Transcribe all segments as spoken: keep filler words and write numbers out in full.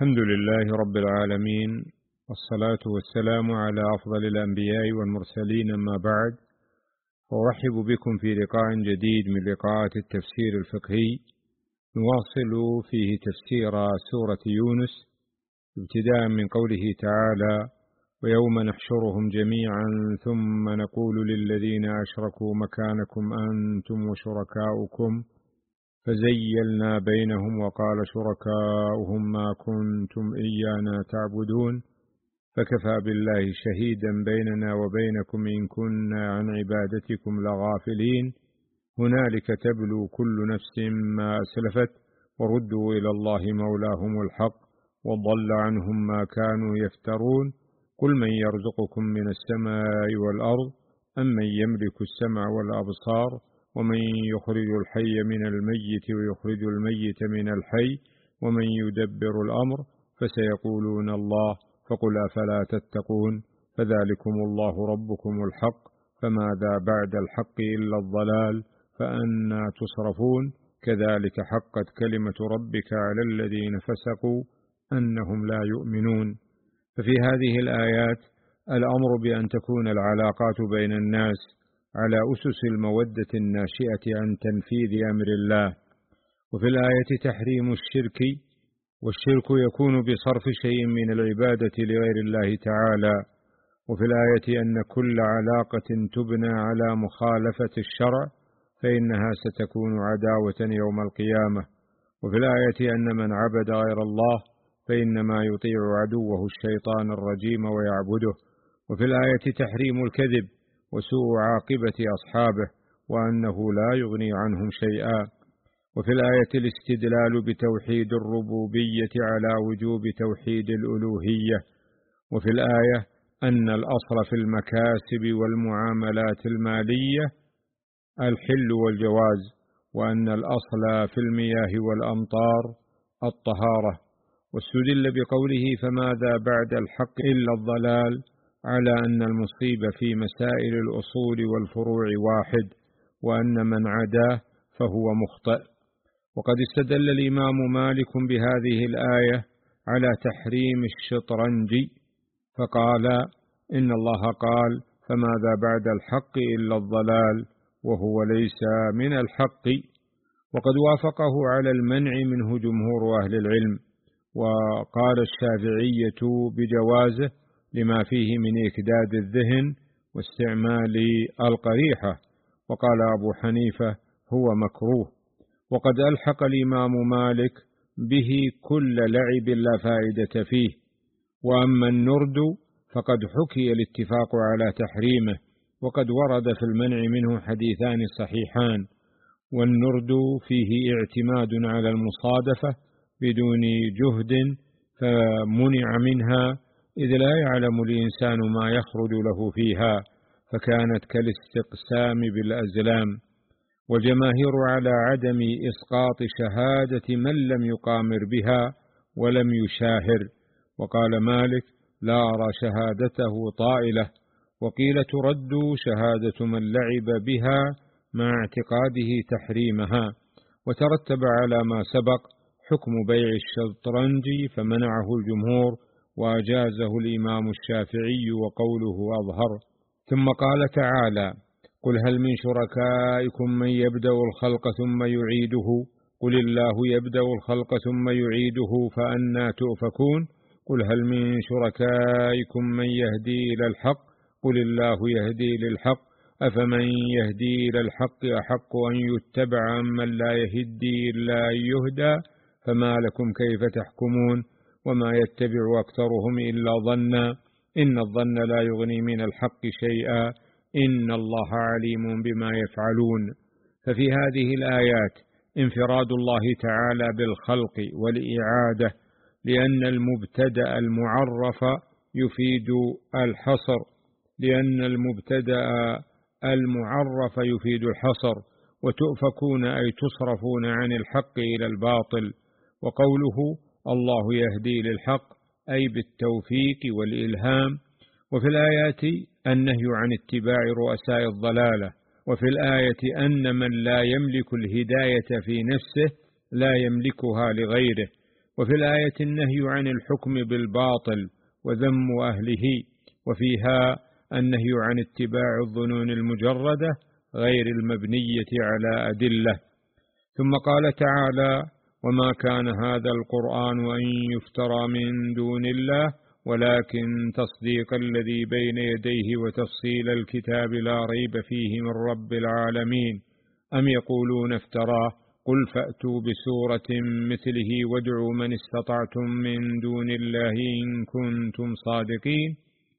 الحمد لله رب العالمين، والصلاة والسلام على أفضل الأنبياء والمرسلين، أما بعد، أرحب بكم في لقاء جديد من لقاءات التفسير الفقهي، نواصل فيه تفسير سورة يونس ابتداء من قوله تعالى: ويوم نحشرهم جميعا ثم نقول للذين أشركوا مكانكم أنتم وشركاؤكم فزيلنا بينهم وقال شركاؤهم ما كنتم إيانا تعبدون فكفى بالله شهيدا بيننا وبينكم إن كنا عن عبادتكم لغافلين هنالك تبلو كل نفس ما أسلفت وردوا إلى الله مولاهم الحق وضل عنهم ما كانوا يفترون قل من يرزقكم من السماء والأرض أم من يملك السمع والأبصار ومن يخرج الحي من الميت ويخرج الميت من الحي ومن يدبر الأمر فسيقولون الله فقل أفلا تتقون فذلكم الله ربكم الحق فماذا بعد الحق إلا الضلال فأنى تصرفون كذلك حقت كلمة ربك على الذين فسقوا أنهم لا يؤمنون. ففي هذه الآيات الأمر بأن تكون العلاقات بين الناس على أسس المودة الناشئة عن تنفيذ أمر الله، وفي الآية تحريم الشرك، والشرك يكون بصرف شيء من العبادة لغير الله تعالى، وفي الآية أن كل علاقة تبنى على مخالفة الشرع فإنها ستكون عداوة يوم القيامة، وفي الآية أن من عبد غير الله فإنما يطيع عدوه الشيطان الرجيم ويعبده، وفي الآية تحريم الكذب وسوء عاقبة أصحابه وأنه لا يغني عنهم شيئا، وفي الآية الاستدلال بتوحيد الربوبية على وجوب توحيد الألوهية، وفي الآية أن الأصل في المكاسب والمعاملات المالية الحل والجواز، وأن الأصل في المياه والأمطار الطهارة، واستدل بقوله فماذا بعد الحق إلا الضلال على أن المصيبة في مسائل الأصول والفروع واحد، وأن من عداه فهو مخطئ. وقد استدل الإمام مالك بهذه الآية على تحريم الشطرنج فقال إن الله قال فماذا بعد الحق إلا الضلال وهو ليس من الحق، وقد وافقه على المنع منه جمهور أهل العلم، وقال الشافعية بجوازه لما فيه من إكداد الذهن واستعمال القريحة، وقال أبو حنيفة هو مكروه، وقد ألحق الإمام مالك به كل لعب لا فائدة فيه. وأما النرد فقد حكي الاتفاق على تحريمه، وقد ورد في المنع منه حديثان صحيحان، والنرد فيه اعتماد على المصادفة بدون جهد فمنع منها إذ لا يعلم الإنسان ما يخرج له فيها، فكانت كالاستقسام بالأزلام، والجماهير على عدم إسقاط شهادة من لم يقامر بها ولم يشاهر، وقال مالك لا أرى شهادته طائلة، وقيل ترد شهادة من لعب بها مع اعتقاده تحريمها، وترتب على ما سبق حكم بيع الشطرنج فمنعه الجمهور وأجازه الإمام الشافعي وقوله أظهر. ثم قال تعالى قل هل من شركائكم من يبدأ الخلق ثم يعيده قل الله يبدأ الخلق ثم يعيده فأنى تؤفكون قل هل من شركائكم من يهدي إلى الحق قل الله يهدي للحق أفمن يهدي إلى الحق أحق أن يتبع أمن لا يهدي إلا أن يهدى فما لكم كيف تحكمون وما يتبع أكثرهم إلا ظنا إن الظن لا يغني من الحق شيئا إن الله عليم بما يفعلون. ففي هذه الآيات انفراد الله تعالى بالخلق والإعادة، لأن المبتدأ المعرف يفيد الحصر لأن المبتدأ المعرف يفيد الحصر وتؤفكون أي تصرفون عن الحق إلى الباطل. وقوله الله يهدي للحق أي بالتوفيق والإلهام. وفي الآيات النهي عن اتباع رؤساء الضلالة، وفي الآية أن من لا يملك الهداية في نفسه لا يملكها لغيره، وفي الآية النهي عن الحكم بالباطل وذم أهله، وفيها النهي عن اتباع الظنون المجردة غير المبنية على أدلة. ثم قال تعالى: وما كان هذا القرآن أن يفترى من دون الله ولكن تصديق الذي بين يديه وتفصيل الكتاب لا ريب فيه من رب العالمين. أم يقولون افتراه قل فأتوا بسورة مثله وادعوا من استطعتم من دون الله إن كنتم صادقين.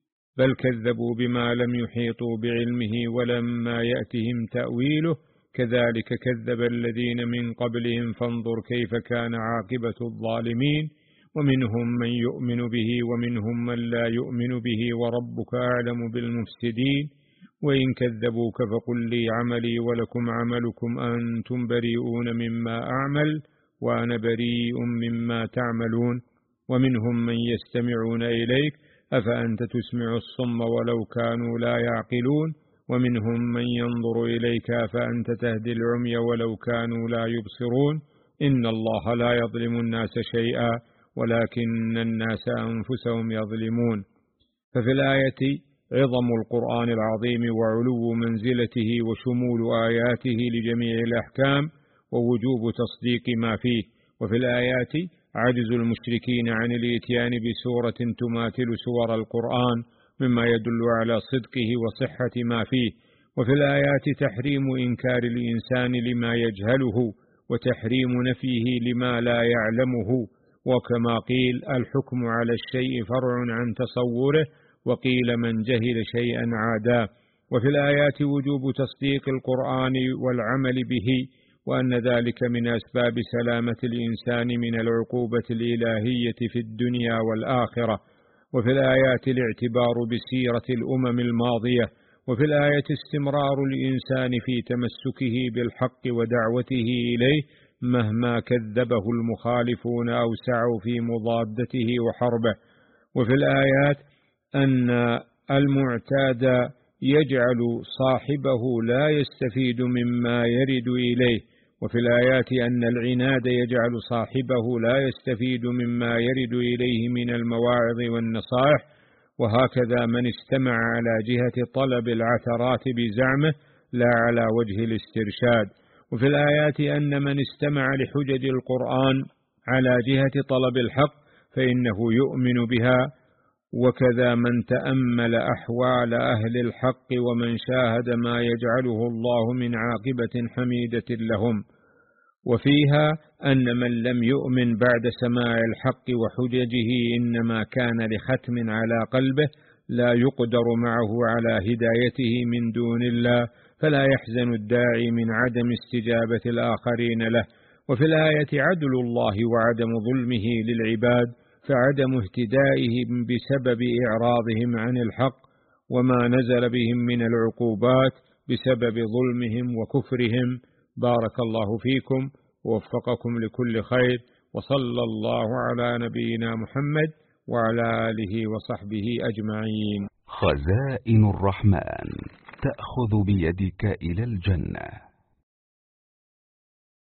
بل كذبوا بما لم يحيطوا بعلمه ولما يأتهم تأويله كذلك كذب الذين من قبلهم فانظر كيف كان عاقبة الظالمين. ومنهم من يؤمن به ومنهم من لا يؤمن به وربك أعلم بالمفسدين. وإن كذبوك فقل لي عملي ولكم عملكم أنتم بريئون مما أعمل وأنا بريء مما تعملون. ومنهم من يستمعون إليك أفأنت تسمع الصم ولو كانوا لا يعقلون. ومنهم من ينظر إليك أفأنت تهدي العمي ولو كانوا لا يبصرون. إن الله لا يظلم الناس شيئا ولكن الناس أنفسهم يظلمون. ففي الآية عظم القرآن العظيم وعلو منزلته وشمول آياته لجميع الأحكام ووجوب تصديق ما فيه. وفي الآيات عجز المشركين عن الإتيان بسورة تماثل سور القرآن مما يدل على صدقه وصحة ما فيه. وفي الآيات تحريم إنكار الإنسان لما يجهله وتحريم نفيه لما لا يعلمه. وكما قيل الحكم على الشيء فرع عن تصوره، وقيل من جهل شيئا عاداه. وفي الآيات وجوب تصديق القرآن والعمل به، وأن ذلك من أسباب سلامة الإنسان من العقوبة الإلهية في الدنيا والآخرة. وفي الآيات الاعتبار بسيرة الأمم الماضية. وفي الآية استمرار الإنسان في تمسكه بالحق ودعوته إليه مهما كذبه المخالفون أو سعوا في مضادته وحربه. وفي الآيات أن المعتاد يجعل صاحبه لا يستفيد مما يرد إليه. وفي الآيات أن العناد يجعل صاحبه لا يستفيد مما يرد إليه من المواعظ والنصائح. وهكذا من استمع على جهة طلب العثرات بزعمه لا على وجه الاسترشاد. وفي الآيات أن من استمع لحجج القرآن على جهة طلب الحق فإنه يؤمن بها. وكذا من تأمل أحوال أهل الحق ومن شاهد ما يجعله الله من عاقبة حميدة لهم. وفيها أن من لم يؤمن بعد سماع الحق وحججه إنما كان لختم على قلبه لا يقدر معه على هدايته من دون الله، فلا يحزن الداعي من عدم استجابة الآخرين له. وفي الآية عدل الله وعدم ظلمه للعباد، فعدم اهتدائهم بسبب إعراضهم عن الحق وما نزل بهم من العقوبات بسبب ظلمهم وكفرهم. بارك الله فيكم ووفقكم لكل خير، وصلى الله على نبينا محمد وعلى آله وصحبه أجمعين. خزائن الرحمن تأخذ بيدك إلى الجنة.